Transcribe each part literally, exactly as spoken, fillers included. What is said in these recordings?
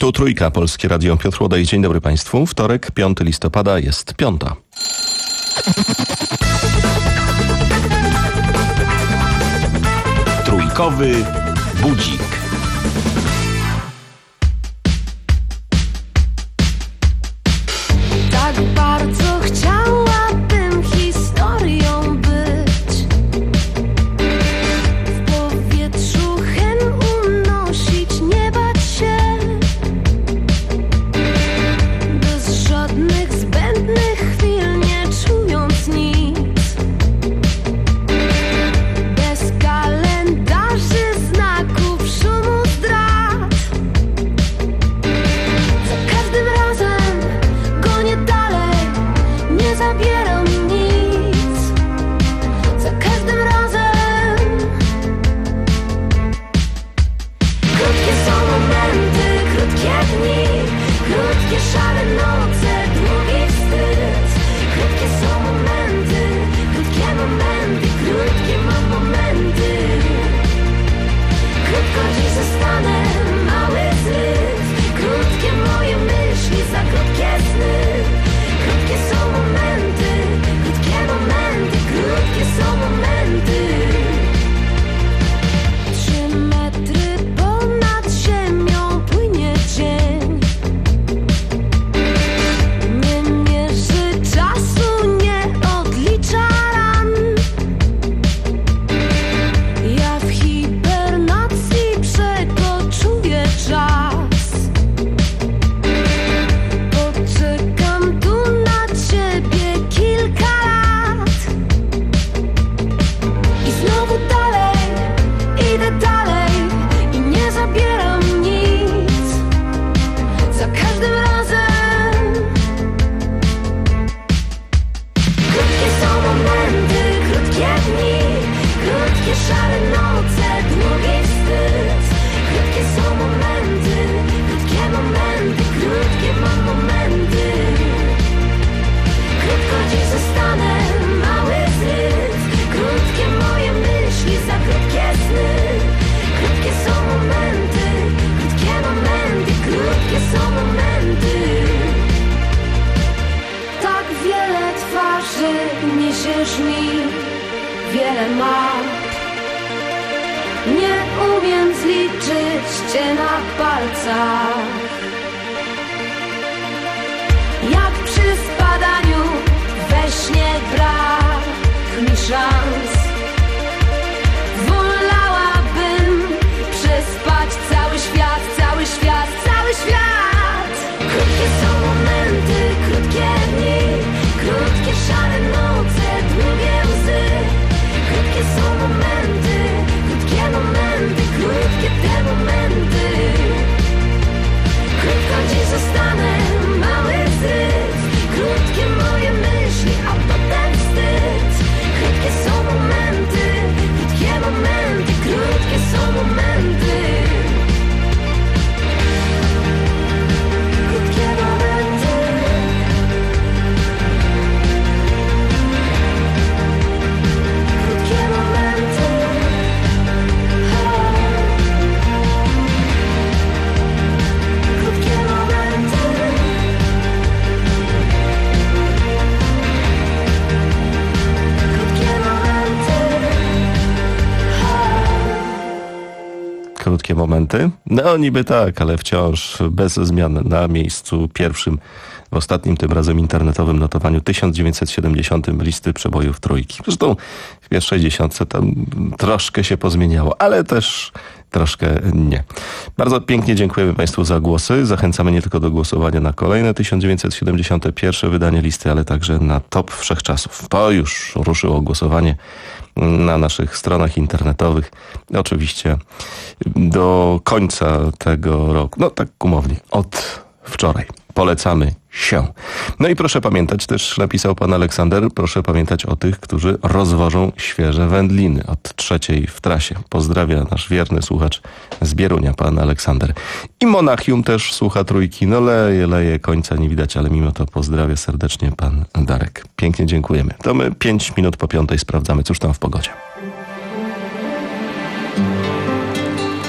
Tu Trójka, Polskie Radio, Piotr Łodaj. Dzień dobry Państwu. Wtorek, piątego listopada, jest piąta. Trójkowy budzik. Tak bardzo chciałabym historią być. W powietrzu hen unosić, nie bać się. Bez żadnych zbędnych chwil, nie czując nic. Bez kalendarzy, znaków, szumu, zdrad. Za każdym razem gonię dalej, nie zabieram nic. Za każdym razem. Krótkie są momenty, krótkie dni, krótkie szare noce, długi wstyd. Krótkie są momenty, krótkie momenty, krótkie mam momenty. Krótko dziś zostanę, mały zryw. Krótkie moje myśli, za krótkie sny. Krótkie są momenty, krótkie momenty, krótkie są momenty. Trzy metry ponad ziemią płynie dzień. Nie mierzy czasu, nie odlicza ran. Ja w hibernacji przekoczuję czas. Poczekam tu na ciebie kilka lat. I znowu dalej, idę dalej i nie zabieram nic. Za każdym razem. Krótkie są momenty, krótkie dni, krótkie szare noce, długi wstyd. Krótkie są momenty, krótkie momenty, krótkie mam momenty. Krótko dziś zostanę, mały zryw. Krótkie moje myśli, za krótkie sny. Krótkie są momenty, krótkie momenty, krótkie są momenty. Tak wiele twarzy niesiesz mi, wiele map. Nie umiem zliczyć cię na palcach. Jak przy spadaniu we śnie brak mi szans. Wolałabym przespać cały świat, cały świat, cały świat. Krótkie są momenty, krótkie dni, krótkie szare noce, długie łzy. Krótkie są momenty, krótkie momenty, krótkie te momenty. Krótko dziś zostanę, mały zryw. Krótkie moje myśli, a potem wstyd. Krótkie są momenty, krótkie momenty, krótkie są momenty. Krótkie momenty. Krótkie momenty. Krótkie momenty. Krótkie momenty. Krótkie momenty? No niby tak, ale wciąż bez zmian na miejscu pierwszym w ostatnim, tym razem internetowym notowaniu tysiąc dziewięćset siedemdziesiątym listy przebojów Trójki. Zresztą w pierwszej dziesiątce tam troszkę się pozmieniało, ale też troszkę nie. Bardzo pięknie dziękujemy Państwu za głosy. Zachęcamy nie tylko do głosowania na kolejne tysiąc dziewięćset siedemdziesiąte pierwsze wydanie listy, ale także na top wszechczasów. To już ruszyło głosowanie na naszych stronach internetowych. Oczywiście do końca tego roku, no tak umownie, od wczoraj. Polecamy się. No i proszę pamiętać, też napisał pan Aleksander, proszę pamiętać o tych, którzy rozwożą świeże wędliny od trzeciej w trasie. Pozdrawia nasz wierny słuchacz z Bierunia, pan Aleksander. I Monachium też słucha Trójki. No leje, leje, końca nie widać, ale mimo to pozdrawia serdecznie pan Darek. Pięknie dziękujemy. To my pięć minut po piątej sprawdzamy, cóż tam w pogodzie.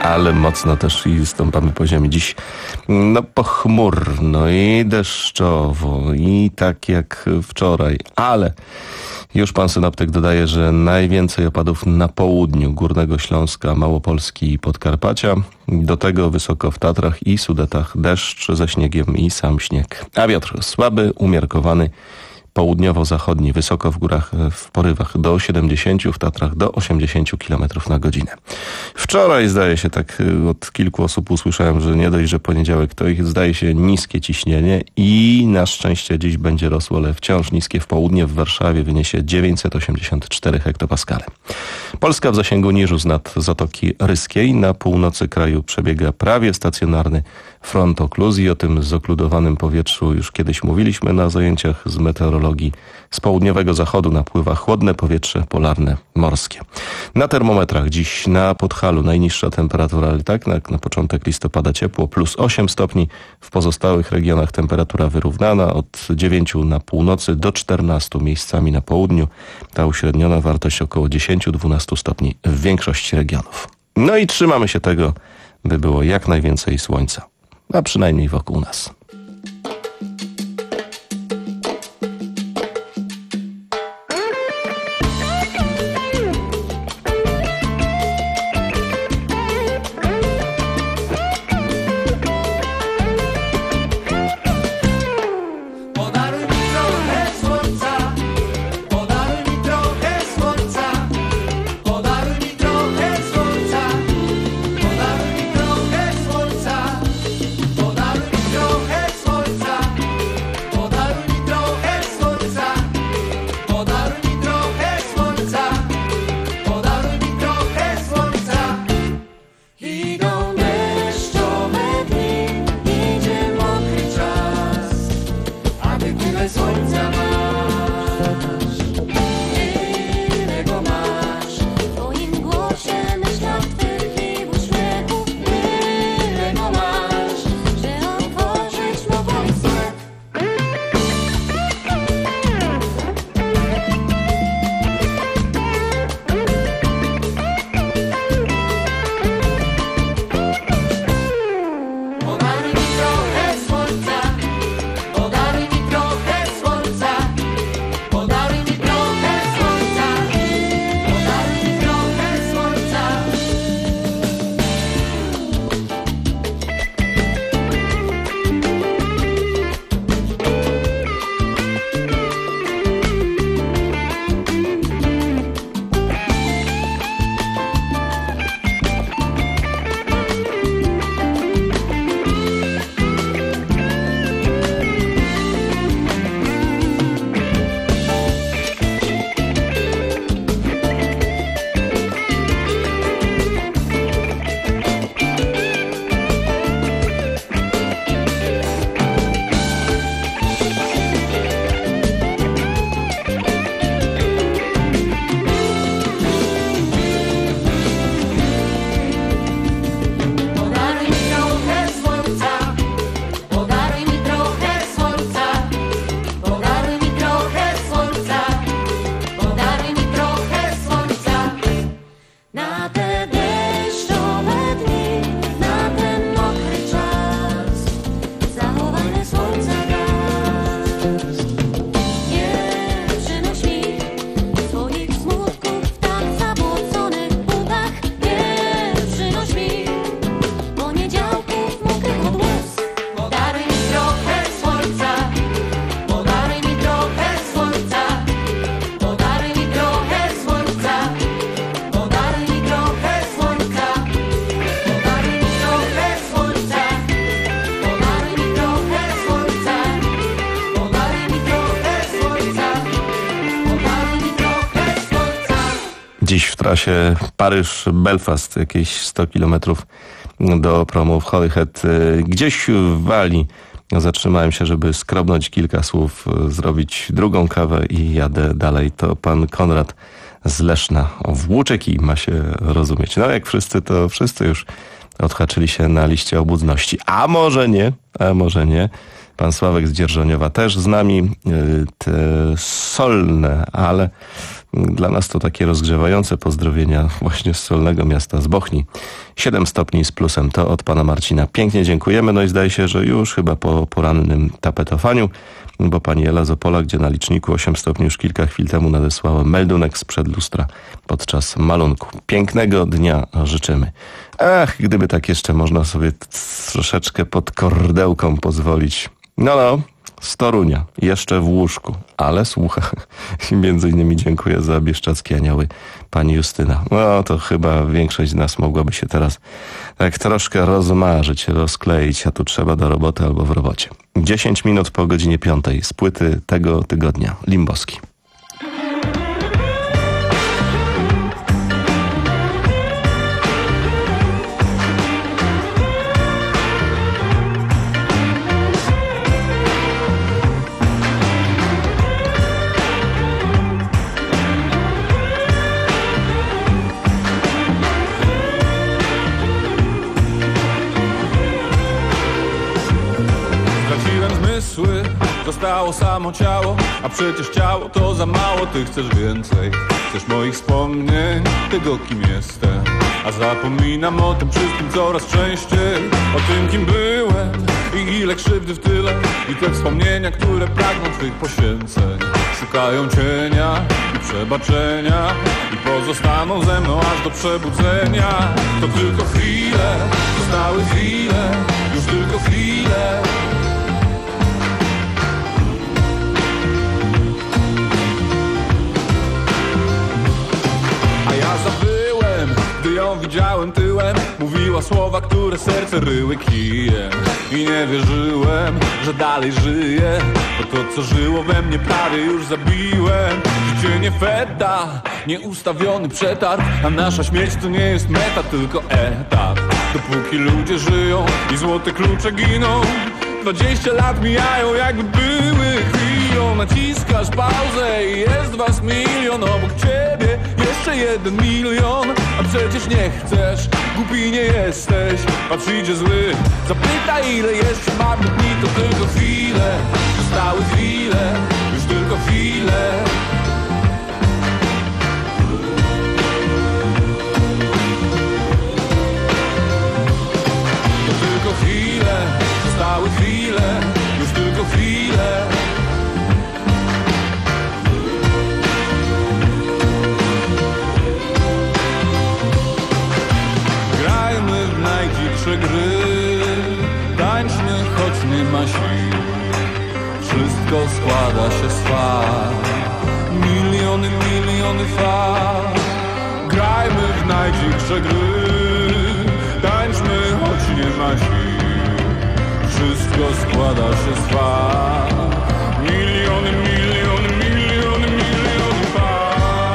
ale mocno też i stąpamy po ziemi. Dziś no pochmurno i deszczowo i tak jak wczoraj, ale już pan synoptyk dodaje, że najwięcej opadów na południu Górnego Śląska, Małopolski i Podkarpacia. Do tego wysoko w Tatrach i Sudetach deszcz ze śniegiem i sam śnieg. A wiatr słaby, umiarkowany, południowo-zachodni, wysoko w górach w porywach do siedemdziesięciu, w Tatrach do osiemdziesięciu kilometrów na godzinę. Wczoraj zdaje się, tak od kilku osób usłyszałem, że nie dość, że poniedziałek, to ich zdaje się niskie ciśnienie i na szczęście dziś będzie rosło, ale wciąż niskie w południe w Warszawie wyniesie dziewięćset osiemdziesiąt cztery hektopaskale. Polska w zasięgu niżu nad Zatoki Ryskiej. Na północy kraju przebiega prawie stacjonarny front okluzji. O tym zokludowanym powietrzu już kiedyś mówiliśmy na zajęciach z meteorologii. Z południowego zachodu napływa chłodne powietrze polarne morskie. Na termometrach dziś na Podhalu najniższa temperatura, ale tak na, na początek listopada ciepło, plus osiem stopni. W pozostałych regionach temperatura wyrównana od dziewięciu na północy do czternastu miejscami na południu. Ta uśredniona wartość około dziesięć do dwunastu stopni w większości regionów. No i trzymamy się tego, by było jak najwięcej słońca, a przynajmniej wokół nas. Dziś w trasie Paryż-Belfast, jakieś sto kilometrów do promu w Holyhead. Gdzieś w Walii zatrzymałem się, żeby skrobnąć kilka słów, zrobić drugą kawę i jadę dalej. To pan Konrad z Leszna. Włóczeki ma się rozumieć. No jak wszyscy, to wszyscy już odhaczyli się na liście obudności. A może nie, a może nie. Pan Sławek z Dzierżoniowa też z nami. Te solne, ale Dla nas to takie rozgrzewające pozdrowienia właśnie z solnego miasta, z Bochni. siedem stopni z plusem, to od pana Marcina. Pięknie dziękujemy, no i zdaje się, że już chyba po porannym tapetowaniu, bo pani Ela z Opola, gdzie na liczniku osiem stopni już kilka chwil temu nadesłała meldunek sprzed lustra podczas malunku. Pięknego dnia życzymy. Ach, gdyby tak jeszcze można sobie troszeczkę pod kordełką pozwolić. No, no. Z Torunia, jeszcze w łóżku, ale słucha. I między innymi dziękuję za Bieszczadzkie Anioły, pani Justyna. No to chyba większość z nas mogłaby się teraz tak troszkę rozmarzyć, rozkleić, a tu trzeba do roboty albo w robocie. dziesięć minut po godzinie piątej z płyty tego tygodnia. Limboski. Zostało samo ciało, a przecież ciało to za mało. Ty chcesz więcej, chcesz moich wspomnień, tego kim jestem. A zapominam o tym wszystkim coraz częściej, o tym kim byłem i ile krzywdy w tyle. I te wspomnienia, które pragną twych poświęceń, szukają cienia i przebaczenia i pozostaną ze mną aż do przebudzenia. To tylko chwile, zostały chwile, już tylko chwile. Gdy ją widziałem tyłem, mówiła słowa, które serce ryły kijem. I nie wierzyłem, że dalej żyję, bo to co żyło we mnie prawie już zabiłem. Życie nie feta, nieustawiony przetarg, a nasza śmierć to nie jest meta, tylko etap. Dopóki ludzie żyją i złote klucze giną, dwadzieścia lat mijają jakby były chwilą. Naciskasz pauzę i jest was milion obok ciebie, jeszcze jeden milion. A przecież nie chcesz, głupi nie jesteś. Patrz, idzie zły, zapytaj ile jeszcze marnych dni. To tylko chwile, zostały chwile, już tylko chwile. To tylko chwile, zostały chwile, już tylko chwile. Grajmy w najdziksze gry, tańczmy choć nie ma sił. Wszystko składa się z fal, miliony, miliony fal. Grajmy w najdziksze gry, tańczmy choć nie ma sił. Wszystko składa się z fal, miliony, miliony, miliony, miliony fal.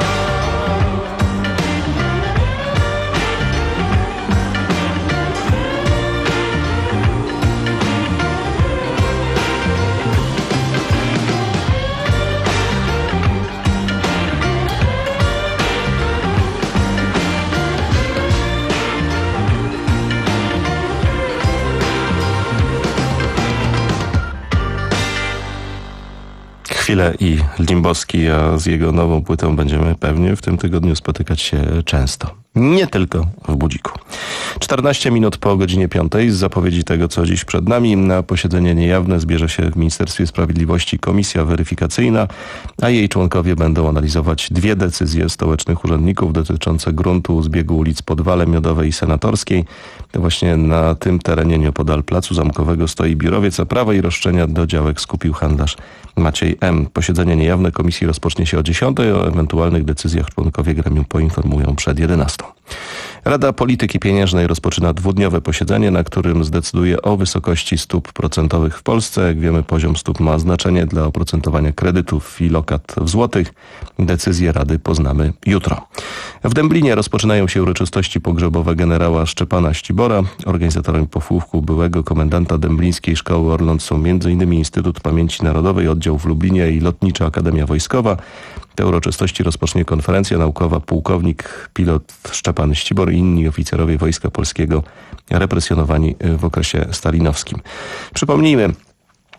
Chwilę i Limboski, a z jego nową płytą będziemy pewnie w tym tygodniu spotykać się często. Nie tylko w Budziku. czternaście minut po godzinie piątej. Z zapowiedzi tego, co dziś przed nami, na posiedzenie niejawne zbierze się w Ministerstwie Sprawiedliwości komisja weryfikacyjna, a jej członkowie będą analizować dwie decyzje stołecznych urzędników dotyczące gruntu zbiegu ulic Podwale Miodowej i Senatorskiej. Właśnie na tym terenie nieopodal Placu Zamkowego stoi biurowiec, a prawa i roszczenia do działek skupił handlarz Maciej M. Posiedzenie niejawne komisji rozpocznie się o dziesiątej. O ewentualnych decyzjach członkowie gremium poinformują przed jedenastą. Rada Polityki Pieniężnej rozpoczyna dwudniowe posiedzenie, na którym zdecyduje o wysokości stóp procentowych w Polsce. Jak wiemy, poziom stóp ma znaczenie dla oprocentowania kredytów i lokat w złotych. Decyzję Rady poznamy jutro. W Dęblinie rozpoczynają się uroczystości pogrzebowe generała Szczepana Ścibora. Organizatorem pochówku byłego komendanta Dęblińskiej Szkoły Orląt są m.in. Instytut Pamięci Narodowej, oddział w Lublinie i Lotnicza Akademia Wojskowa. Te uroczystości rozpocznie konferencja naukowa pułkownik pilot Szczepan Ścibor i inni oficerowie Wojska Polskiego represjonowani w okresie stalinowskim. Przypomnijmy,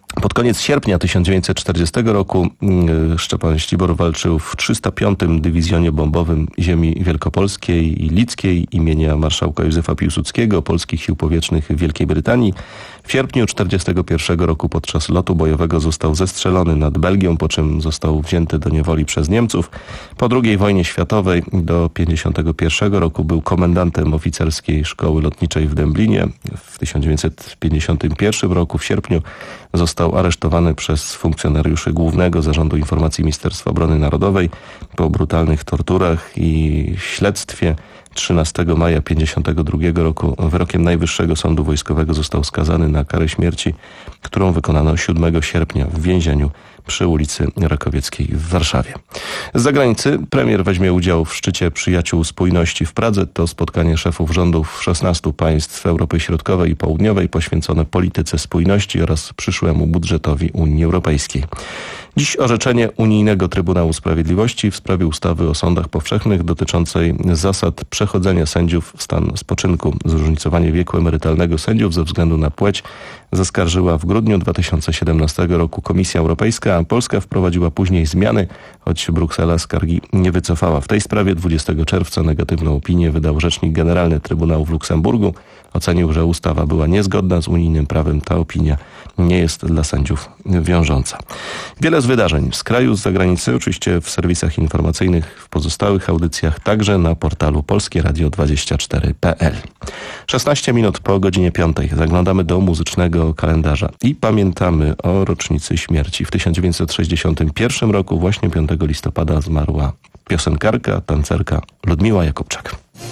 Pod koniec sierpnia tysiąc dziewięćset czterdziestego roku Szczepan Ślibor walczył w trzysta piątym Dywizjonie Bombowym Ziemi Wielkopolskiej i Lickiej imienia marszałka Józefa Piłsudskiego, Polskich Sił Powietrznych w Wielkiej Brytanii. W sierpniu tysiąc dziewięćset czterdziestego pierwszego roku podczas lotu bojowego został zestrzelony nad Belgią, po czym został wzięty do niewoli przez Niemców. Po drugiej wojnie światowej do tysiąc dziewięćset pięćdziesiątego pierwszego roku był komendantem oficerskiej szkoły lotniczej w Dęblinie. W tysiąc dziewięćset pięćdziesiątym pierwszym roku w sierpniu został aresztowany przez funkcjonariuszy Głównego Zarządu Informacji Ministerstwa Obrony Narodowej. Po brutalnych torturach i śledztwie trzynastego maja tysiąc dziewięćset pięćdziesiątego drugiego roku wyrokiem Najwyższego Sądu Wojskowego został skazany na karę śmierci, którą wykonano siódmego sierpnia w więzieniu przy ulicy Rakowieckiej w Warszawie. Z zagranicy premier weźmie udział w szczycie Przyjaciół Spójności w Pradze. To spotkanie szefów rządów szesnastu państw Europy Środkowej i Południowej poświęcone polityce spójności oraz przyszłemu budżetowi Unii Europejskiej. Dziś orzeczenie Unijnego Trybunału Sprawiedliwości w sprawie ustawy o sądach powszechnych dotyczącej zasad przechodzenia sędziów w stan spoczynku. Zróżnicowanie wieku emerytalnego sędziów ze względu na płeć zaskarżyła w grudniu dwa tysiące siedemnastego roku Komisja Europejska, a Polska wprowadziła później zmiany, choć Bruksela skargi nie wycofała. W tej sprawie dwudziestego czerwca negatywną opinię wydał Rzecznik Generalny Trybunału w Luksemburgu. Ocenił, że ustawa była niezgodna z unijnym prawem. Ta opinia nie jest dla sędziów wiążąca. Wiele z wydarzeń z kraju, z zagranicy, oczywiście w serwisach informacyjnych, w pozostałych audycjach, także na portalu polskie radio dwadzieścia cztery kropka p l. szesnaście minut po godzinie piątej zaglądamy do muzycznego kalendarza i pamiętamy o rocznicy śmierci. W tysiąc dziewięćset sześćdziesiątym pierwszym roku, właśnie piątego listopada, zmarła piosenkarka, tancerka Ludmiła Jakubczak.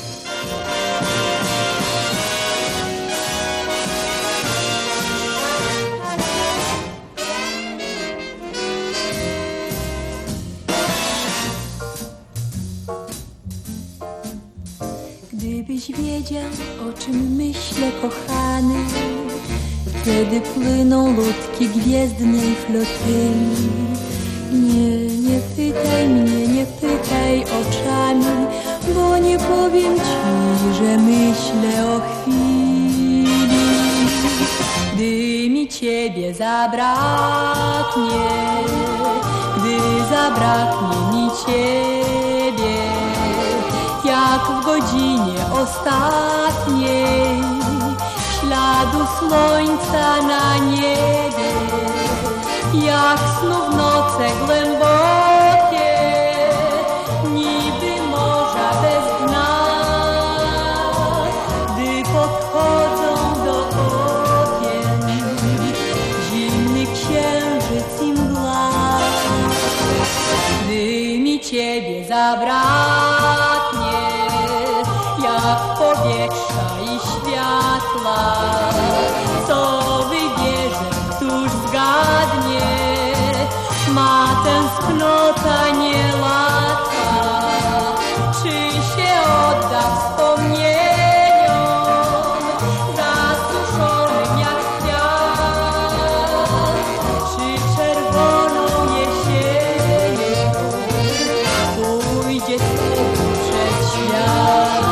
Gdybyś wiedział, o czym myślę, kochany, kiedy płyną łódki gwiezdnej flotyli. Nie, nie pytaj mnie, nie pytaj oczami, bo nie powiem ci, że myślę o chwili, gdy mi ciebie zabraknie, gdy zabraknie mi ciebie, jak w godzinie ostatniej, śladu słońca na niebie, jak znów noce głębokie, niby morza bez dna, gdy podchodzą do okien zimny księżyc i mgła, gdy mi ciebie zabraknie, jak powietrza i światła, co wybierze, któż zgadnie, ma tęsknota niełatwa, czy się odda wspomnieniom zasuszonym jak kwiat, czy czerwoną jesienią pójdzie sobie przez świat.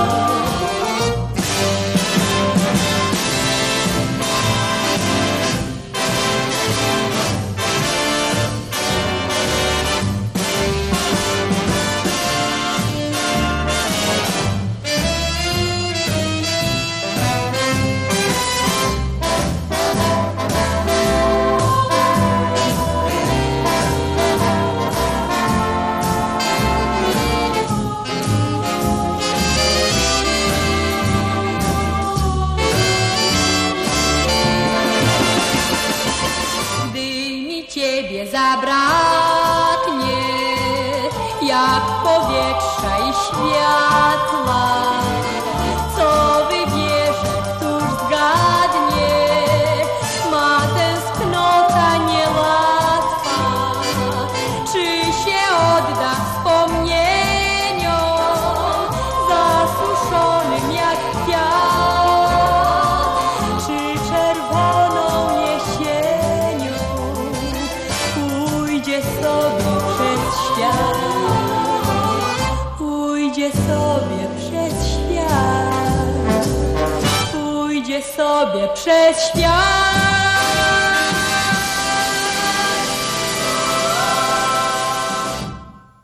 Zabraknie, jak powietrza i światła, co wybierze, któż zgadnie, ma tęsknota niełatwa, czy się odda wspomnieniom zasuszonym jak kwiat, czy czerwoną jesienią pójdzie sobie przez świat, pójdzie sobie przez świat, pójdzie sobie przez świat.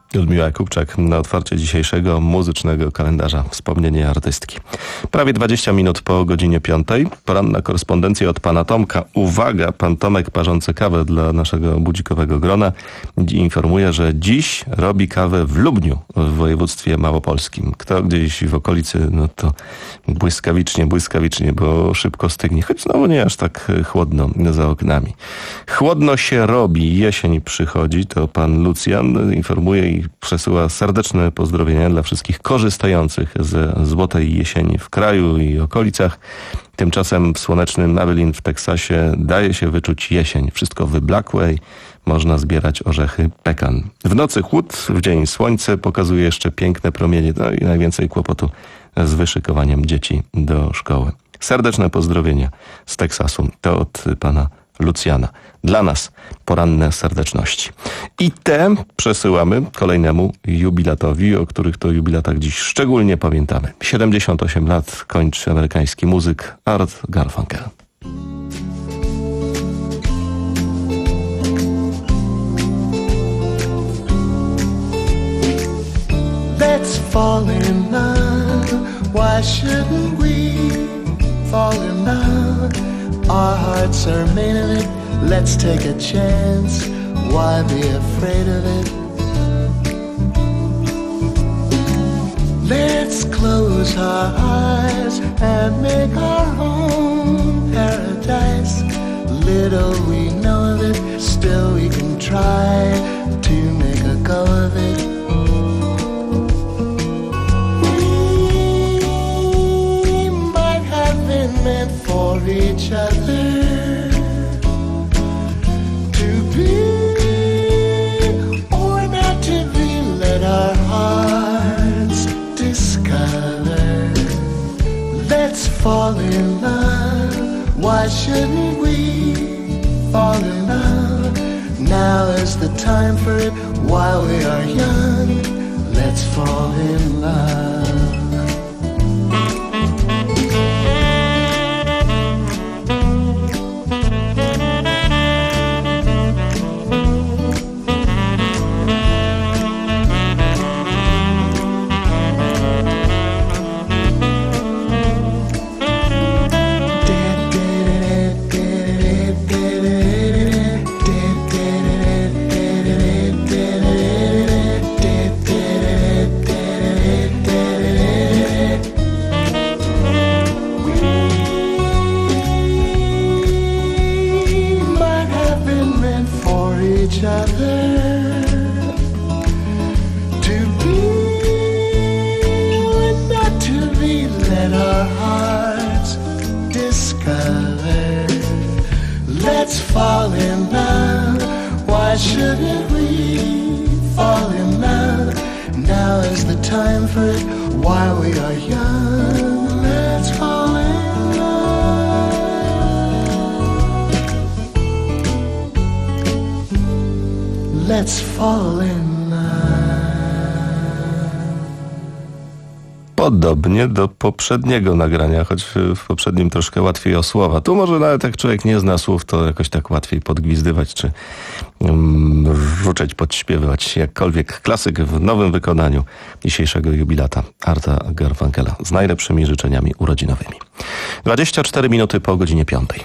Ludmiła Jakubczak na otwarcie dzisiejszego muzycznego kalendarza Wspomnienie artystki. Prawie dwadzieścia minut po godzinie piątej. Poranna korespondencja od pana Tomka. Uwaga, pan Tomek parzący kawę dla naszego budzikowego grona informuje, że dziś robi kawę w Lubniu w województwie małopolskim. Kto gdzieś w okolicy, no to błyskawicznie, błyskawicznie, bo szybko stygnie. Choć znowu nie aż tak chłodno za oknami. Chłodno się robi, jesień przychodzi, to pan Lucjan informuje i przesyła serdeczne pozdrowienia dla wszystkich korzystających ze złotej jesieni w kraju i okolicach. Tymczasem w słonecznym Abilene w Teksasie daje się wyczuć jesień. Wszystko wyblakłe i można zbierać orzechy pekan. W nocy chłód, w dzień słońce pokazuje jeszcze piękne promienie. No i najwięcej kłopotu z wyszykowaniem dzieci do szkoły. Serdeczne pozdrowienia z Teksasu. To od pana Lucjana. Dla nas poranne serdeczności. I te przesyłamy kolejnemu jubilatowi, o których to jubilatach dziś szczególnie pamiętamy. siedemdziesiąt osiem lat kończy amerykański muzyk Art Garfunkel. Let's fall in love. Why shouldn't we fall in love? Our hearts are made of it. Let's take a chance. Why be afraid of it? Let's close our eyes and make our own paradise. Little we know of it, still we can try to make a go of it. We might have been meant for each other. Our hearts discover. Let's fall in love. Why shouldn't we fall in love? Now is the time for it. While we are young, let's fall in love. Let's fall in love. Podobnie do poprzedniego nagrania, choć w poprzednim troszkę łatwiej o słowa. Tu może nawet jak człowiek nie zna słów, to jakoś tak łatwiej podgwizdywać, czy um, wrzucać, podśpiewywać. Jakkolwiek klasyk w nowym wykonaniu dzisiejszego jubilata Arta Garfunkela z najlepszymi życzeniami urodzinowymi. dwadzieścia cztery minuty po godzinie piątej.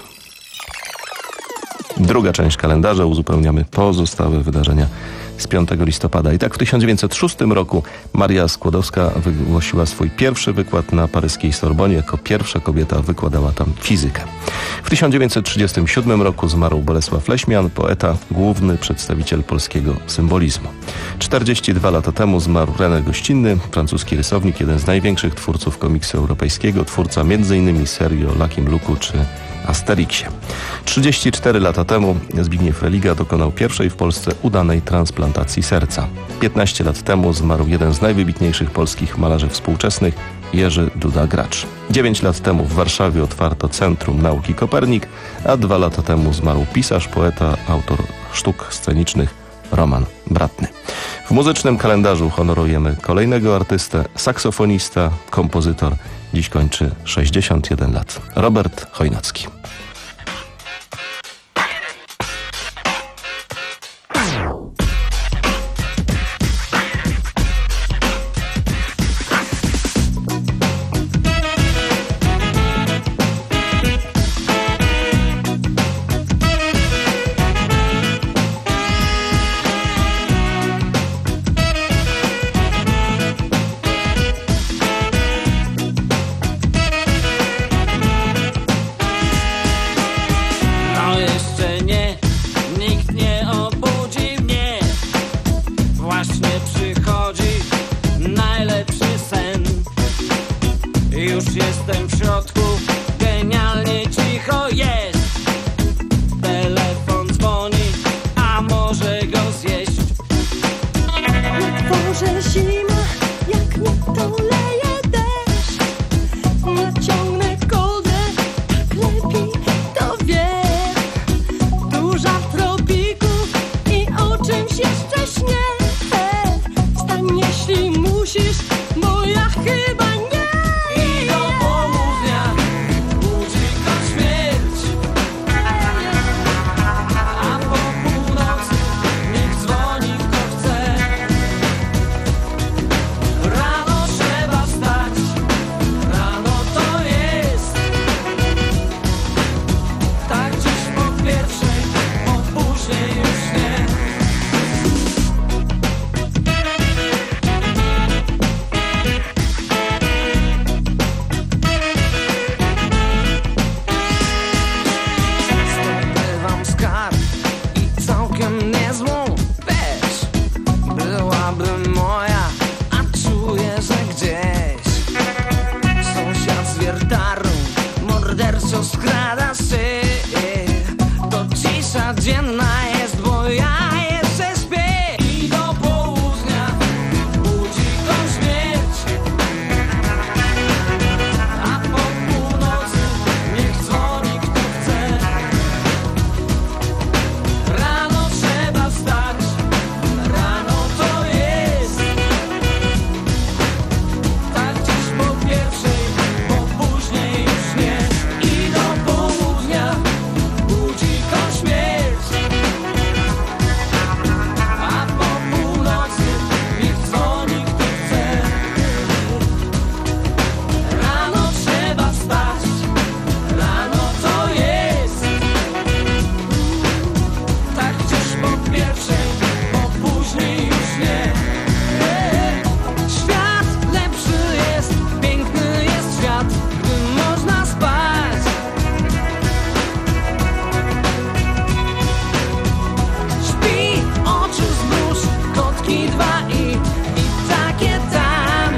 Druga część kalendarza, uzupełniamy pozostałe wydarzenia z piątego listopada. I tak w tysiąc dziewięćset szóstym roku Maria Skłodowska wygłosiła swój pierwszy wykład na paryskiej Sorbonie. Jako pierwsza kobieta wykładała tam fizykę. W tysiąc dziewięćset trzydziestym siódmym roku zmarł Bolesław Leśmian, poeta, główny przedstawiciel polskiego symbolizmu. czterdzieści dwa lata temu zmarł René Gościnny, francuski rysownik, jeden z największych twórców komiksu europejskiego, twórca między innymi serii o Luckim Luke'u czy Asterixie. trzydzieści cztery lata temu Zbigniew Religa dokonał pierwszej w Polsce udanej transplantacji serca. piętnaście lat temu zmarł jeden z najwybitniejszych polskich malarzy współczesnych, Jerzy Duda-Gracz. dziewięć lat temu w Warszawie otwarto Centrum Nauki Kopernik, a dwa lata temu zmarł pisarz, poeta, autor sztuk scenicznych Roman Bratny. W muzycznym kalendarzu honorujemy kolejnego artystę, saksofonista, kompozytor. Dziś kończy sześćdziesiąt jeden lat. Robert Chojnacki. dworze zima, jak nie to leje deszcz. Naciągnę kołdrę, tak lepiej to wiem. Duża w tropiku i o czymś jeszcze śnie. Stań, jeśli musisz, bo ja chyba nie. I do południa budzi go śmierć, a po północy niech dzwoni kto chce. Rano trzeba wstać, rano to jest. Tak dziś po pierwszej, po później już nie. Zdobywam skarb i całkiem niezłą też. Byłaby moja, a czuję, że gdzieś sąsiad z wiertarą morderczo skrada się. To cisza dzienna jest, bo ja jeszcze śpię. I do południa budzi go śmierć, a po północy niech dzwoni kto chce. Rano trzeba wstać, rano to jest. Tak dziś po pierwszej, po później już nie. I do południa budzi go śmierć, a po północy niech dzwoni kto chce. Rano trzeba wstać, rano to jest. Tak dziś po pierwszej, po później już nie. Świat lepszy jest, piękny jest świat, gdy można spać. Śpi, oczy zbróż, kotki dwa i, i takie tam.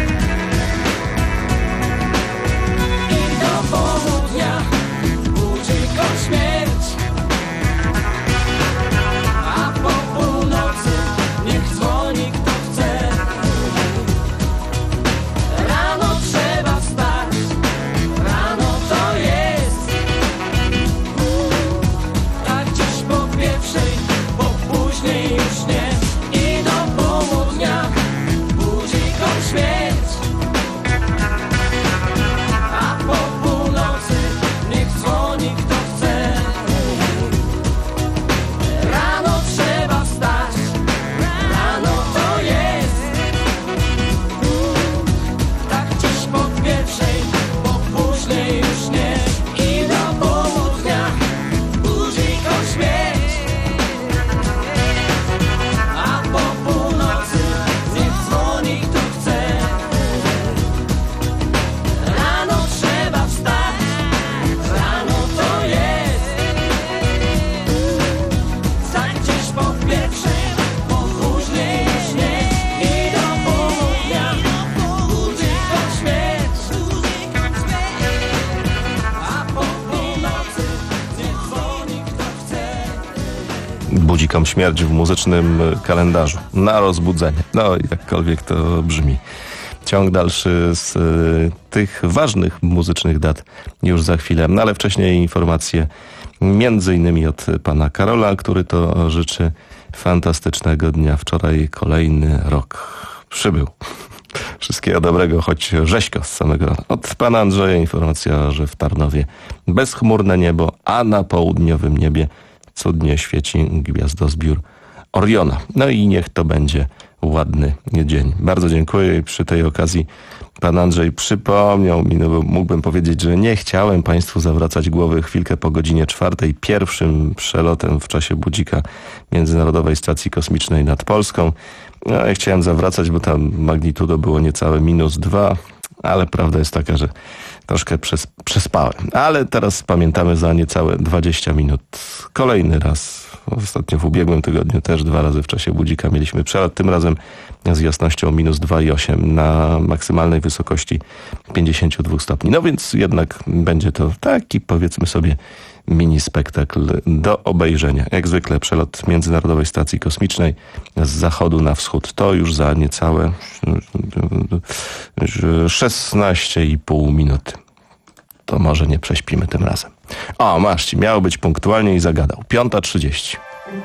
I do południa budzi go śmierć, a po północy niech dzwoni kto chce. Rano trzeba wstać, rano to jest. Tak dziś po pierwszej, po później już nie. I do południa budzi go śmierć, a po północy niech dzwoni kto chce. Rano trzeba wstać, rano to jest. Tak dziś po pierwszej, po później już nie. I do południa budzi go śmierć, a po północy niech dzwoni kto chce. Rano trzeba wstać, rano to jest. Tak dziś po pierwszej, po później już nie. I do południa budzi go śmierć, a po północy niech dzwoni kto chce. Budzi kom śmierć w muzycznym kalendarzu. Na rozbudzenie. No, jakkolwiek to brzmi. Ciąg dalszy z y, tych ważnych muzycznych dat już za chwilę. No ale wcześniej informacje między innymi od pana Karola, który to życzy fantastycznego dnia. Wczoraj kolejny rok przybył. Wszystkiego dobrego, choć rzeźko z samego rana. Od pana Andrzeja informacja, że w Tarnowie bezchmurne niebo, a na południowym niebie cudnie świeci gwiazdozbiór Oriona. No i niech to będzie ładny dzień. Bardzo dziękuję i przy tej okazji pan Andrzej przypomniał mi, no bo mógłbym powiedzieć, że nie chciałem państwu zawracać głowy chwilkę po godzinie czwartej, pierwszym przelotem w czasie budzika Międzynarodowej Stacji Kosmicznej nad Polską. No ja chciałem zawracać, bo tam magnitudo było niecałe minus dwa, ale prawda jest taka, że troszkę przes- przespałem. Ale teraz pamiętamy za niecałe dwadzieścia minut. Kolejny raz, ostatnio w ubiegłym tygodniu też dwa razy w czasie budzika mieliśmy przelot, tym razem z jasnością minus dwa i osiem na maksymalnej wysokości pięćdziesiąt dwa stopni. No więc jednak będzie to taki, powiedzmy sobie, mini spektakl do obejrzenia. Jak zwykle przelot Międzynarodowej Stacji Kosmicznej z zachodu na wschód. To już za niecałe szesnaście i pół minuty. To może nie prześpimy tym razem. O, masz, miało być punktualnie i zagadał. Piąta trzydzieści.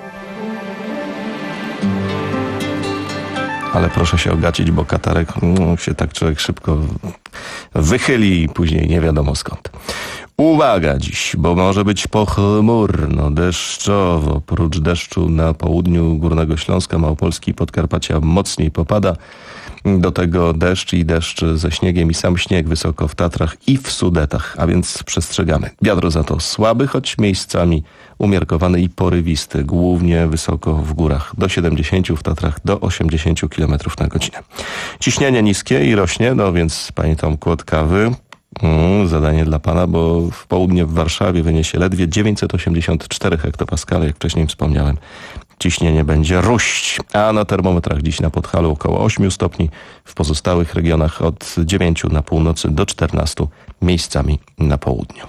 Ale proszę się ogacić, bo katarek no, się tak człowiek szybko wychyli i później nie wiadomo skąd. Uwaga dziś, bo może być pochmurno, deszczowo. Oprócz deszczu na południu Górnego Śląska, Małopolski i Podkarpacia mocniej popada. Do tego deszcz i deszcz ze śniegiem i sam śnieg wysoko w Tatrach i w Sudetach, a więc przestrzegamy. Wiatr za to słaby, choć miejscami umiarkowany i porywisty, głównie wysoko w górach, do siedemdziesięciu, w Tatrach do osiemdziesięciu kilometrów na godzinę. Ciśnienie niskie i rośnie, no więc panie Tomku od kawy, mm, zadanie dla pana, bo w południe w Warszawie wyniesie ledwie dziewięćset osiemdziesiąt cztery hektopaskale, jak wcześniej wspomniałem. Ciśnienie będzie róść, a na termometrach dziś na Podhalu około ośmiu stopni, w pozostałych regionach od dziewięciu na północy do czternastu, miejscami na południu.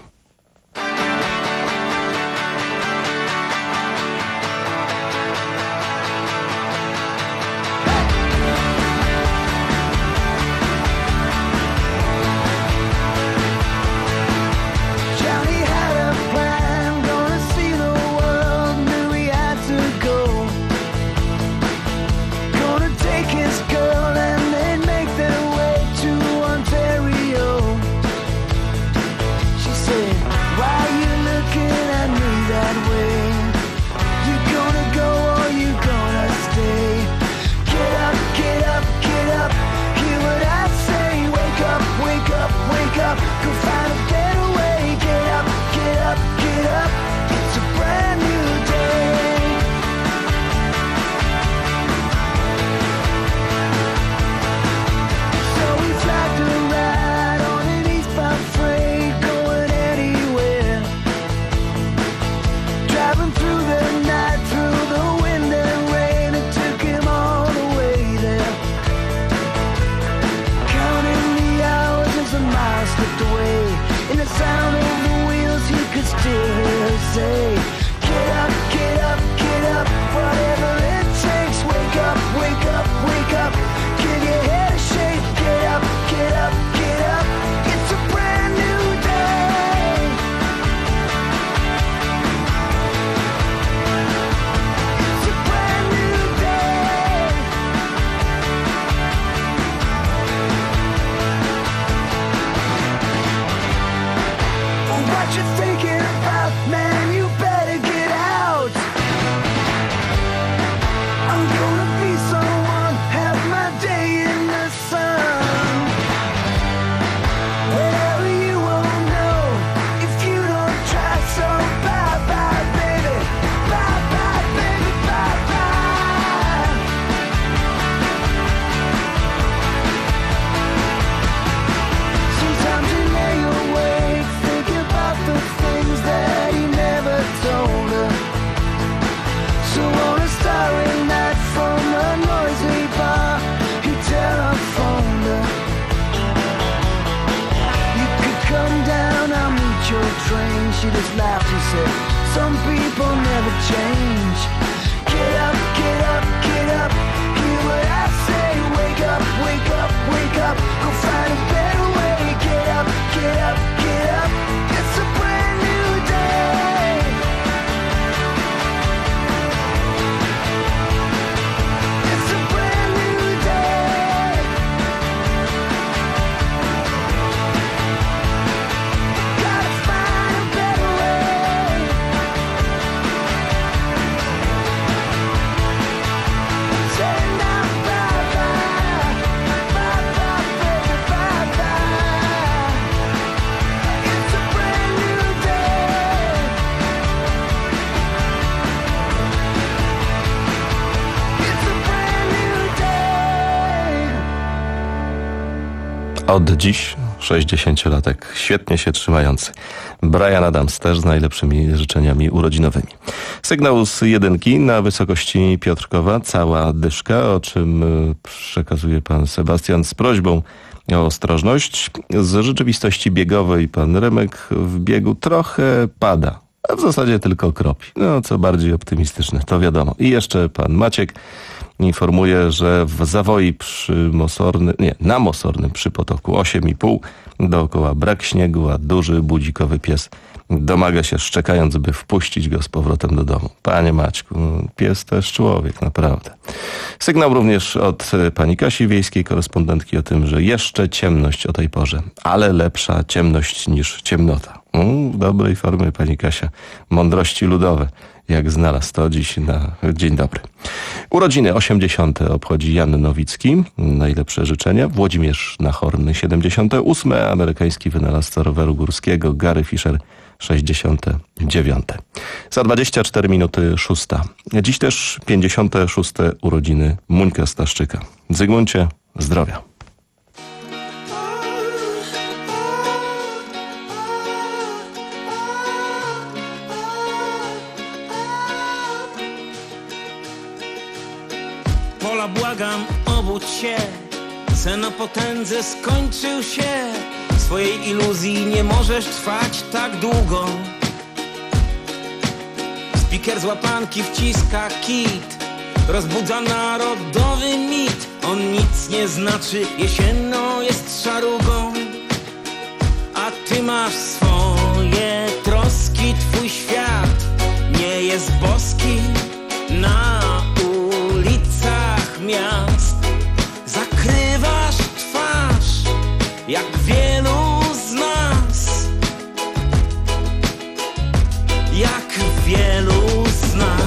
She just laughed and said, some people never change. Get up, get up, get up. Hear what I say. Wake up, wake up, wake up. Go find a better way. Get up, get up, get up. It's a brand new day. It's a brand new day. Gotta find a better way. Say now bye-bye, bye-bye, baby, bye-bye. It's a brand new day. It's a brand new day. Od dziś sześćdziesięciolatek, świetnie się trzymający. Bryan Adams też z najlepszymi życzeniami urodzinowymi. Sygnał z jedynki na wysokości Piotrkowa, cała dyszka, o czym y, przekazuje pan Sebastian z prośbą o ostrożność. Z rzeczywistości biegowej pan Remek w biegu trochę pada. A w zasadzie tylko kropi. No, co bardziej optymistyczne, to wiadomo. I jeszcze pan Maciek informuje, że w Zawoi przy Mosornym, nie, na Mosornym przy Potoku osiem i pół, dookoła brak śniegu, a duży budzikowy pies domaga się szczekając, by wpuścić go z powrotem do domu. Panie Maćku, pies też człowiek, naprawdę. Sygnał również od pani Kasi Wiejskiej, korespondentki, o tym, że jeszcze ciemność o tej porze, ale lepsza ciemność niż ciemnota. Mm, dobrej formy pani Kasia, mądrości ludowe, jak znalazł to dziś na dzień dobry. Urodziny osiemdziesiąte obchodzi Jan Nowicki, najlepsze życzenia. Włodzimierz Nachorny siedemdziesiąte ósme, amerykański wynalazca roweru górskiego Gary Fisher sześćdziesiąte dziewiąte. Za dwadzieścia cztery minuty szósta. Dziś też pięćdziesiąte szóste urodziny Muńka Staszczyka. Zygmuncie, zdrowia. Pola, błagam, obudź się. Sen o potędze skończył się. W swojej iluzji nie możesz trwać tak długo. Spiker z łapanki wciska kit, rozbudza narodowy mit. On nic nie znaczy, jesienno jest szarugą. A ty masz swoje troski, twój świat nie jest boski. Na ulicach miast zakrywasz twarz, jak wielu z nas, jak wielu z nas.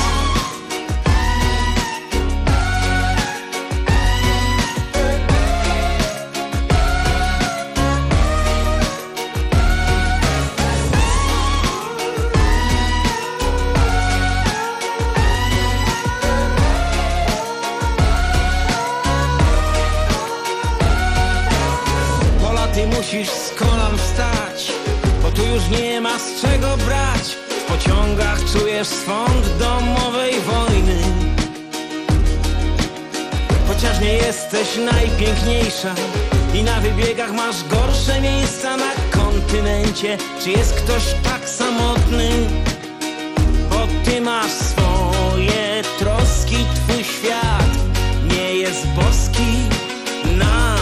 Musisz z kolan wstać, bo tu już nie ma z czego brać. W pociągach czujesz swąd domowej wojny. Chociaż nie jesteś najpiękniejsza i na wybiegach masz gorsze miejsca na kontynencie, czy jest ktoś tak samotny? Bo ty masz swoje troski, twój świat nie jest boski. Na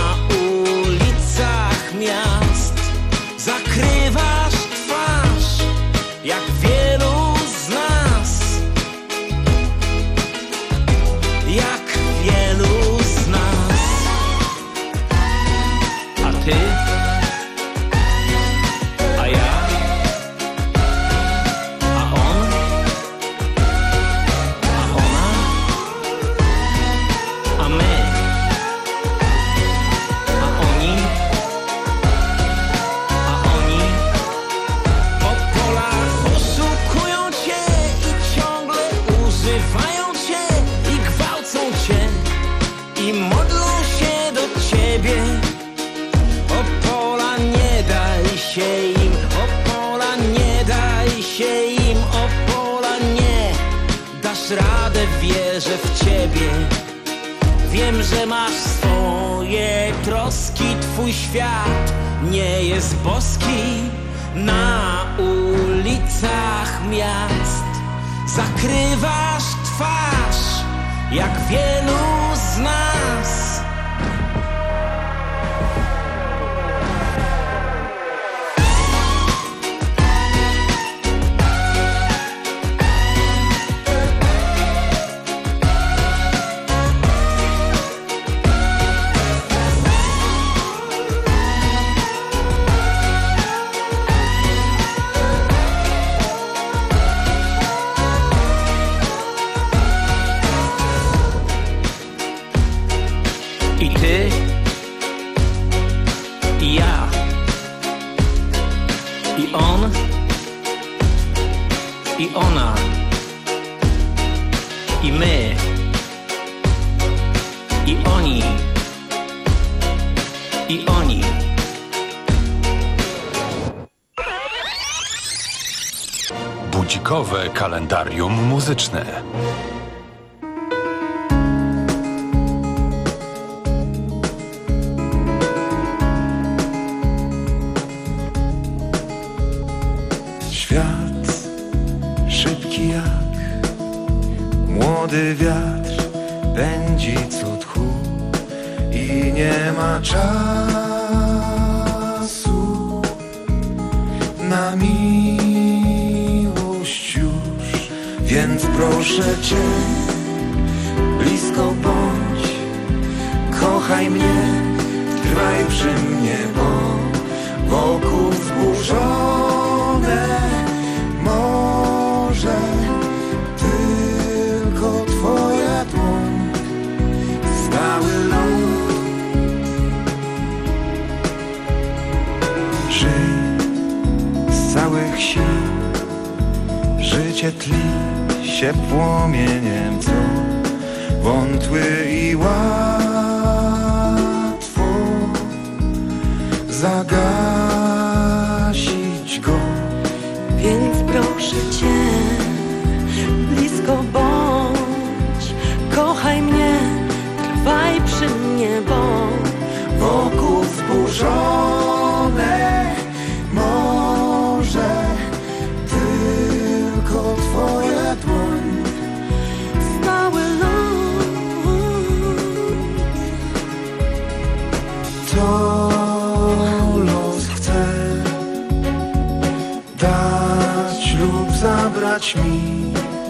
miast zakrywasz twarz, jak wielu z nas, jak wielu z nas. A ty? A ja? A on? A ona? A my? Radę, wierzę w ciebie. Wiem, że masz swoje troski, twój świat nie jest boski. Na ulicach miast zakrywasz twarz, jak wielu z nas. I ona, i my, i oni, i oni. Budzikowe kalendarium muzyczne. Świat co tchu i nie ma czasu na miłość już, więc proszę cię, blisko bądź, kochaj mnie, trwaj przy mnie, bo wokół wzburzone morze, tylko twoja dłoń, stały ląd. Żyj z całych sił, życie tli się płomieniem, co wątły i łatwo zagasić go. Więc proszę cię, blisko bądź, kochaj mnie, trwaj przy mnie, bo wokół wzburzone morze, tylko twoja dłoń, stały ląd. to los chce dać lub zabrać mi.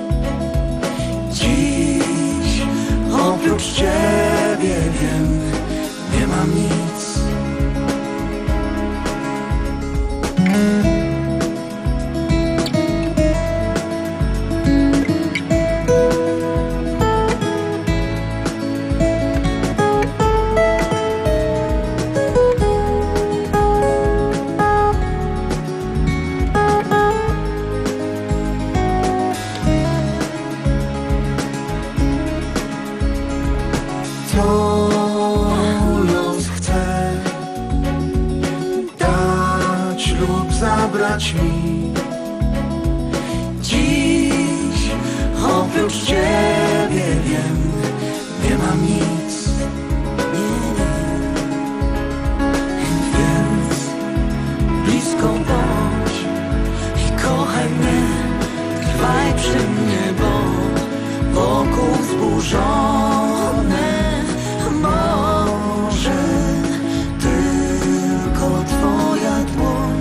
Dziś oprócz ciebie wiem, nie mam nic. Mi. Dziś oprócz ciebie wiem, nie mam nic. Więc blisko bądź i kochaj mnie, trwaj przy mnie, bo wokół wzburzone morze, tylko twoja dłoń.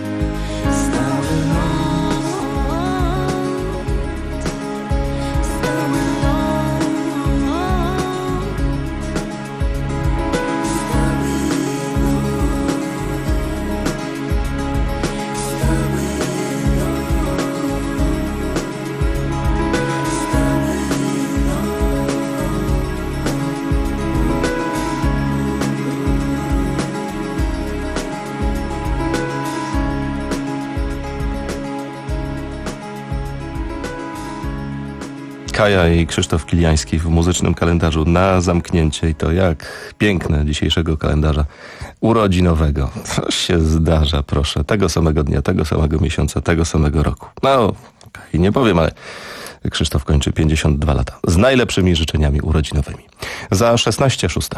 Kaja i Krzysztof Kiliański w muzycznym kalendarzu na zamknięcie i to jak piękne dzisiejszego kalendarza urodzinowego. To się zdarza, proszę, tego samego dnia, tego samego miesiąca, tego samego roku. No, i nie powiem, ale Krzysztof kończy pięćdziesiąt dwa lata. Z najlepszymi życzeniami urodzinowymi. Za szesnaście szósta.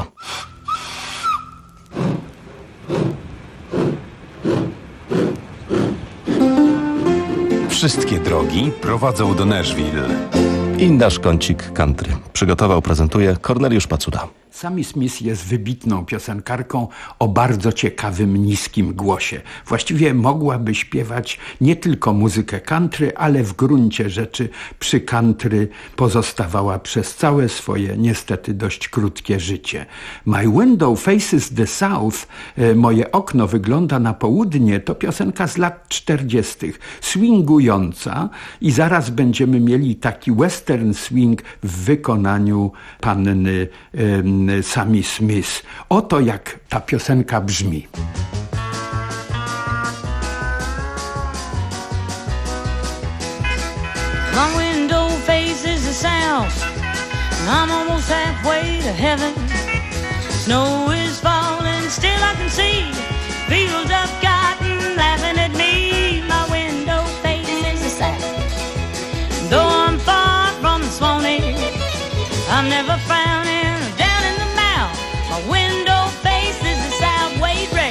Wszystkie drogi prowadzą do Nashville. I nasz kącik country przygotował, prezentuje Korneliusz Pacuda. Sammy Smith jest wybitną piosenkarką o bardzo ciekawym, niskim głosie. Właściwie mogłaby śpiewać nie tylko muzykę country, ale w gruncie rzeczy przy country pozostawała przez całe swoje niestety dość krótkie życie. My window faces the south, moje okno wygląda na południe, to piosenka z lat czterdziestych, swingująca i zaraz będziemy mieli taki western swing w wykonaniu panny um, Sammy Smith. Oto jak ta piosenka brzmi. My window faces the south, and I'm almost halfway to heaven. Snow is falling, still I can see fields of cotton laughing at me. My window faces the south, though I'm far from the Swanee, I've never found him down in the mouth. My window faces the south, Wade Ray.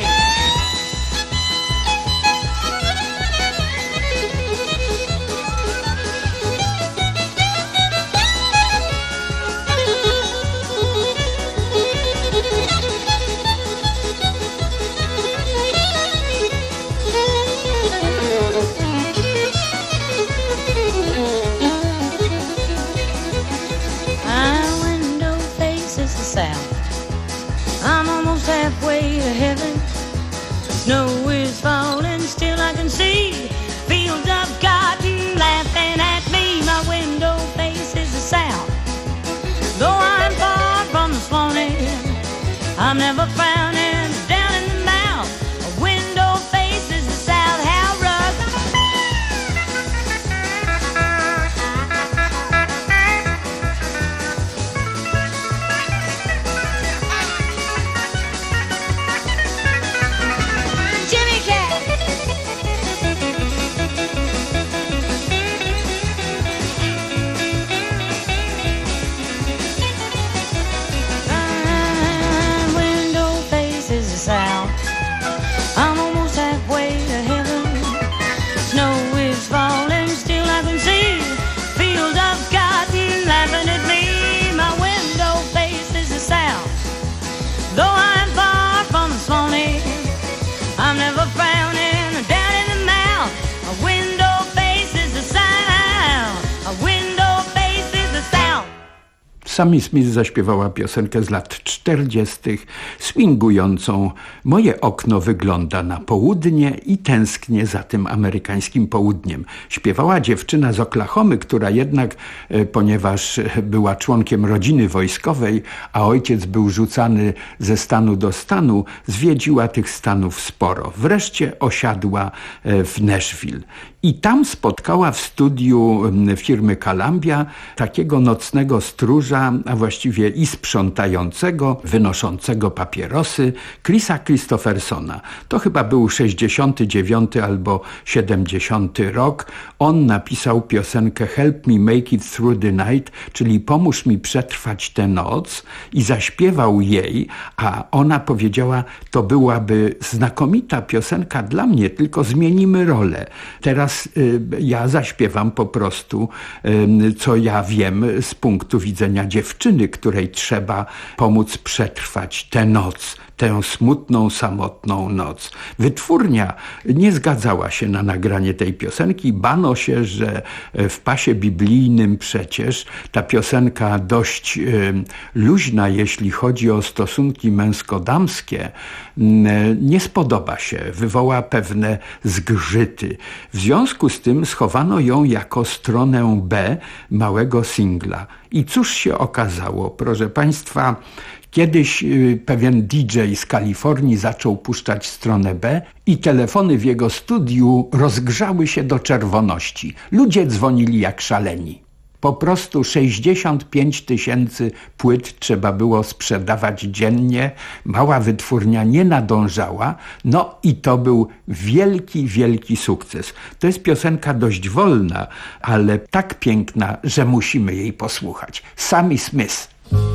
south. I'm almost halfway to heaven. Snow is falling, still I can see fields of cotton laughing at me. My window faces the south. Though I'm far from the Swanee, I'm never frowning down in the mouth. A window faces the south. How rough. Jimmy Cat. My window faces the south. I'm almost halfway to heaven. Snow is falling, still I can see fields of cotton laughing at me. My window faces the south. Though I'm far from the Swanee, I'm never frowning down in the mouth. A window faces the south. A window faces the south. Sammy Smith zaśpiewała piosenkę z lat czterdziestych, swingującą Moje okno wygląda na południe i tęsknię za tym amerykańskim południem. Śpiewała dziewczyna z Oklahomy, która jednak, e, ponieważ była członkiem rodziny wojskowej, a ojciec był rzucany ze stanu do stanu, zwiedziła tych stanów sporo. Wreszcie osiadła e, w Nashville. I tam spotkała w studiu m, firmy Columbia takiego nocnego stróża, a właściwie i sprzątającego, wynoszącego papierosy, Chrisa Christophersona. To chyba był sześćdziesiąty dziewiąty albo siedemdziesiąty rok. On napisał piosenkę Help Me Make It Through the Night, czyli Pomóż mi przetrwać tę noc, i zaśpiewał jej, a ona powiedziała, to byłaby znakomita piosenka dla mnie, tylko zmienimy rolę. Teraz y, ja zaśpiewam po prostu, y, co ja wiem z punktu widzenia dziewczyny, której trzeba pomóc przetrwać tę noc, tę smutną, samotną noc. Wytwórnia nie zgadzała się na nagranie tej piosenki. Bano się, że w pasie biblijnym przecież ta piosenka dość y, luźna, jeśli chodzi o stosunki męsko-damskie, y, nie spodoba się, wywoła pewne zgrzyty. W związku z tym schowano ją jako stronę B małego singla. I cóż się okazało? Proszę Państwa, kiedyś y, pewien D J z Kalifornii zaczął puszczać stronę B i telefony w jego studiu rozgrzały się do czerwoności. Ludzie dzwonili jak szaleni. Po prostu sześćdziesiąt pięć tysięcy płyt trzeba było sprzedawać dziennie. Mała wytwórnia nie nadążała. No i to był wielki, wielki sukces. To jest piosenka dość wolna, ale tak piękna, że musimy jej posłuchać. Sammy Smith.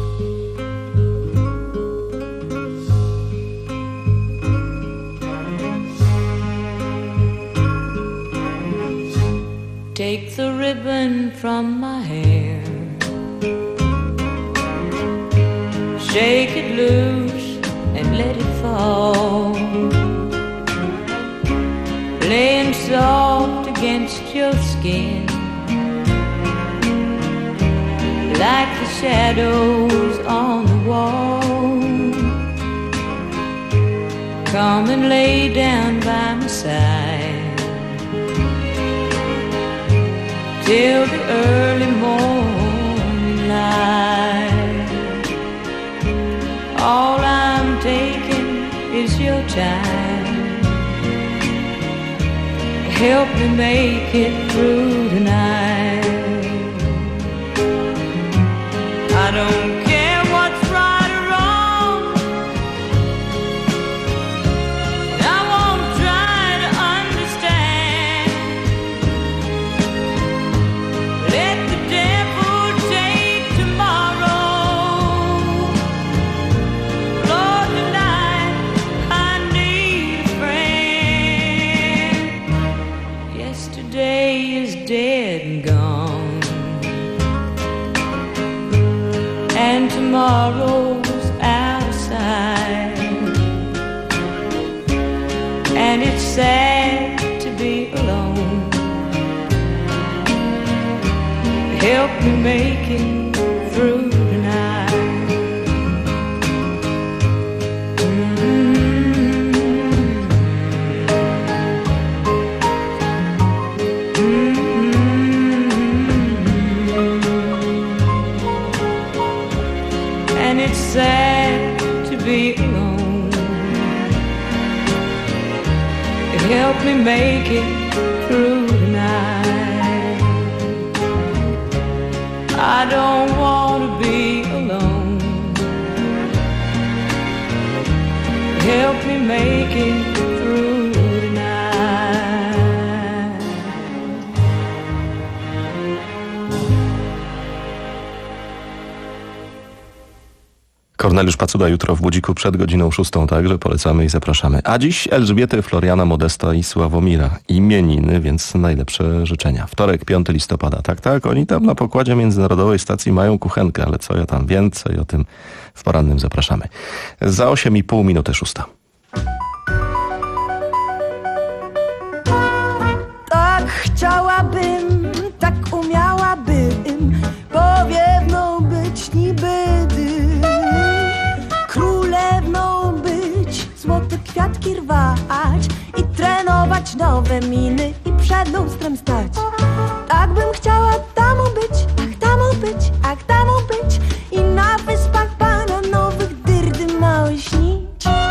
Take the ribbon from my hair, shake it loose and let it fall, laying soft against your skin, like the shadows on the wall. Come and lay down by my side till the early morning light. All I'm taking is your time. Help me make it through the night. I don't care what's right or wrong, I won't try to understand. Let the devil take tomorrow. Lord, tonight I need a friend. Yesterday is dead and gone, and tomorrow's out of sight. And it's sad to be alone. Help me make it through the night. and it's sad to be alone. Help me make it through tonight. I don't want to be alone. Help me make it through tonight. Korneliusz Pacuda jutro w Budziku przed godziną szóstą, także polecamy i zapraszamy. A dziś Elżbiety, Floriana, Modesta i Sławomira. Imieniny, więc najlepsze życzenia. Wtorek, piątego listopada. Tak, tak, oni tam na pokładzie międzynarodowej stacji mają kuchenkę, ale co ja tam więcej, o tym w porannym zapraszamy. Za osiem i pół minuty szósta. Tak chciałabym, tak umiałabym powiewną być niby dym, królewną być, złote kwiatki rwać i trenować nowe miny i przed lustrem stać. Tak bym chciała tamą być, ach tamą być, ach tamą być i na wyspach bananowych dyrdy małe śnić.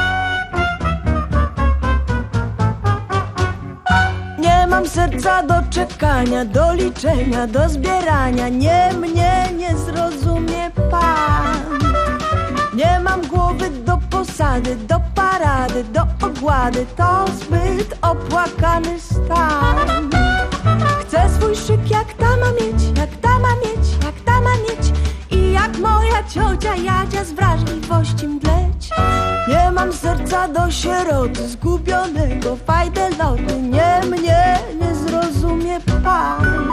Nie mam serca do czekania, do liczenia, do zbierania. Nie, mnie nie zrozumie pan. Nie mam głowy do posady, do parady, do ogłady. To zbyt opłakany stan. Chcę swój szyk jak ta ma mieć, jak ta ma mieć, jak ta ma mieć i jak moja ciocia Jadzia z wrażliwości mdleć. Nie mam serca do sieroty, zgubionego fajdeloty. Nie, mnie nie zrozumie pan.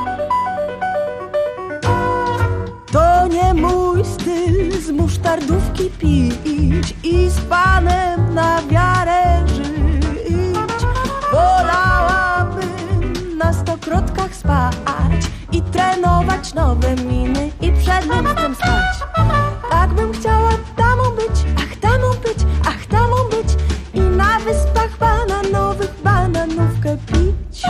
To nie mój styl z musztardówki pić i z panem na wiarę żyć. Wolałabym na stokrotkach spać i trenować nowe miny i przed lustrem stać. Tak bym chciała tamą być, ach tamą być, ach tamą być i na wyspach bananowych bananówkę pić.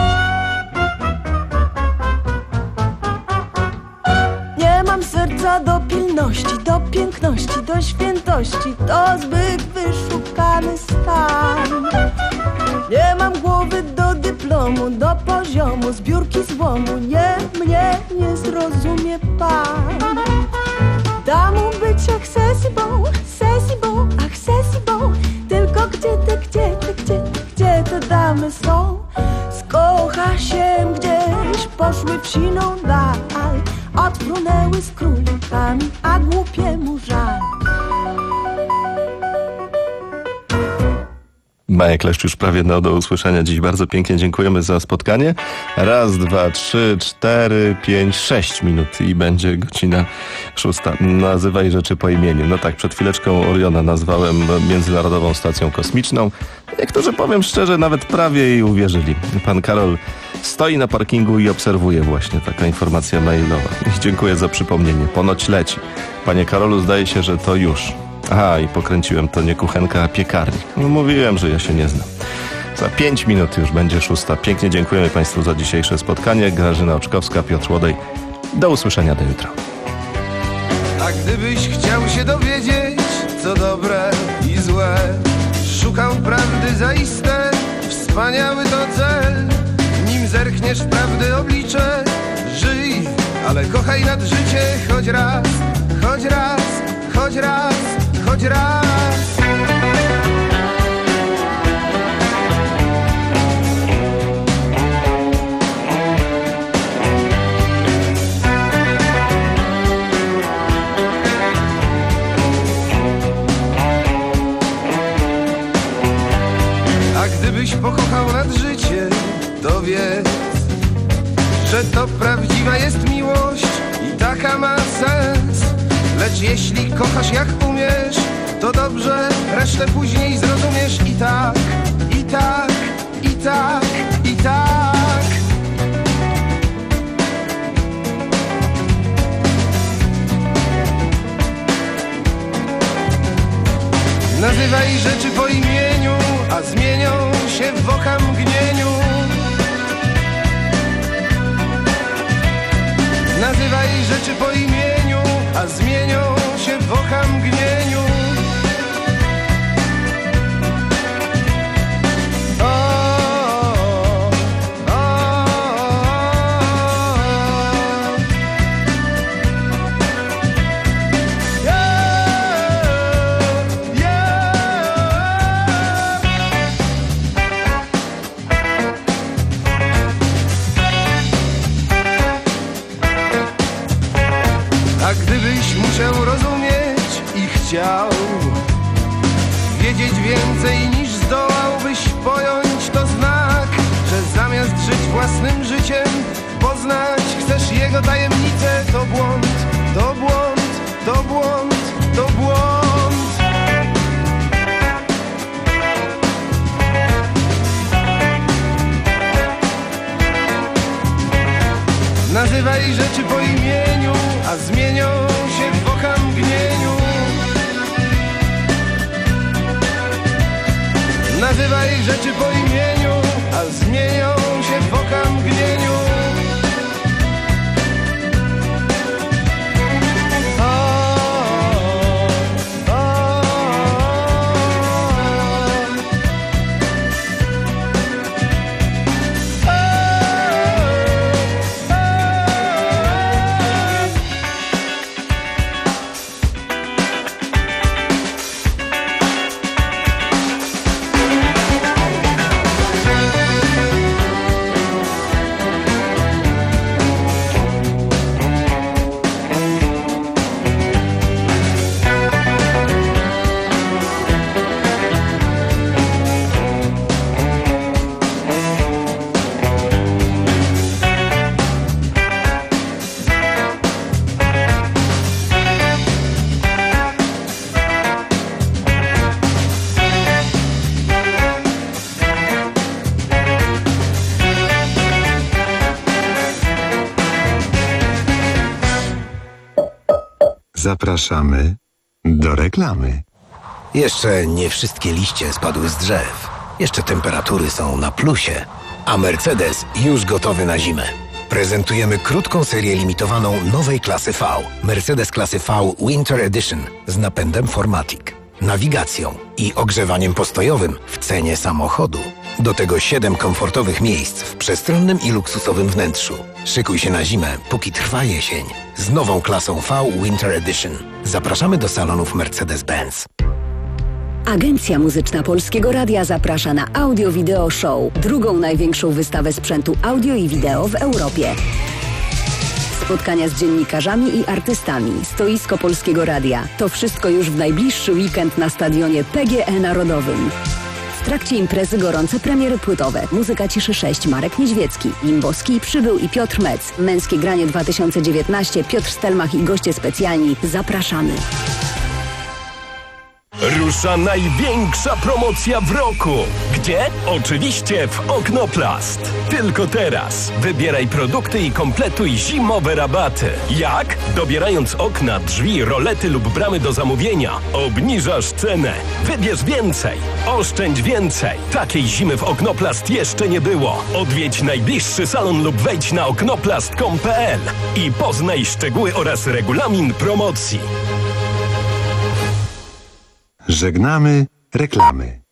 Nie mam serca do pilności, do piękności, do świętości. To zbyt wyszukany stan. Nie mam głowy do dyplomu, do poziomu, zbiórki złomu. Nie, mnie nie zrozumie pan. Damą być accessible, accessible, accessible. Tylko gdzie te, gdzie te, gdzie te, gdzie te damy są? Skocha się gdzieś, poszły w siną dal. Odfrunęły z królikami, a głupiemu żal. Maja Kleszcz już prawie no, do usłyszenia dziś. Bardzo pięknie dziękujemy za spotkanie. Raz, dwa, trzy, cztery, pięć, sześć minut i będzie godzina szósta. Nazywaj rzeczy po imieniu. No tak, przed chwileczką Oriona nazwałem Międzynarodową Stacją Kosmiczną. Niektórzy, powiem szczerze, nawet prawie jej uwierzyli. Pan Karol stoi na parkingu i obserwuje właśnie. Taka informacja mailowa. Dziękuję za przypomnienie. Ponoć leci. Panie Karolu, zdaje się, że to już. Aha, i pokręciłem, to nie kuchenka, a piekarnik. No, mówiłem, że ja się nie znam. Za pięć minut już będzie szósta. Pięknie dziękujemy Państwu za dzisiejsze spotkanie. Grażyna Oczkowska, Piotr Łodej. Do usłyszenia, do jutra. A gdybyś chciał się dowiedzieć, co dobre i złe, szukał prawdy zaiste, wspaniały to cel. Nim zerkniesz w prawdy oblicze, żyj, ale kochaj nad życie choć raz, choć raz, choć raz, choć raz. A gdybyś pokochał nad życie, to wiedz, że to prawdziwa jest miłość i taka ma sens. Lecz jeśli kochasz jak umiesz, to dobrze, resztę później zrozumiesz. I tak, i tak, i tak, i tak. Nazywaj rzeczy po imieniu, a zmienią się w oka mgnieniu. Nazywaj rzeczy po imieniu, a zmienią się w oka chciał wiedzieć więcej niż zdołałbyś pojąć, to znak, że zamiast żyć własnym życiem, poznać chcesz jego tajemnicę. To błąd, to błąd, to błąd, to błąd. Nazywaj rzeczy po imieniu, a zmienią się w okamgnieniu. Nazywaj rzeczy po imieniu, a zmienią się w okamgnieniu. Zapraszamy do reklamy. Jeszcze nie wszystkie liście spadły z drzew. Jeszcze temperatury są na plusie. A Mercedes już gotowy na zimę. Prezentujemy krótką serię limitowaną nowej klasy V. Mercedes klasy V Winter Edition z napędem four matic, nawigacją i ogrzewaniem postojowym w cenie samochodu. Do tego siedem komfortowych miejsc w przestronnym i luksusowym wnętrzu. Szykuj się na zimę, póki trwa jesień. Z nową klasą V Winter Edition. Zapraszamy do salonów Mercedes-Benz. Agencja Muzyczna Polskiego Radia zaprasza na Audio Video Show, drugą największą wystawę sprzętu audio i wideo w Europie. Spotkania z dziennikarzami i artystami, stoisko Polskiego Radia. To wszystko już w najbliższy weekend na stadionie P G E Narodowym. W trakcie imprezy gorące premiery płytowe. Muzyka Ciszy sześć, Marek Niedźwiecki, Limbowski, Przybył i Piotr Mec. Męskie granie dwa tysiące dziewiętnaście, Piotr Stelmach i goście specjalni. Zapraszamy. Rusza największa promocja w roku. Gdzie? Oczywiście w Oknoplast. Tylko teraz. Wybieraj produkty i kompletuj zimowe rabaty. Jak? Dobierając okna, drzwi, rolety lub bramy do zamówienia, obniżasz cenę. Wybierz więcej. Oszczędź więcej. Takiej zimy w Oknoplast jeszcze nie było. Odwiedź najbliższy salon lub wejdź na oknoplast kropka com kropka p l i poznaj szczegóły oraz regulamin promocji. Żegnamy reklamy.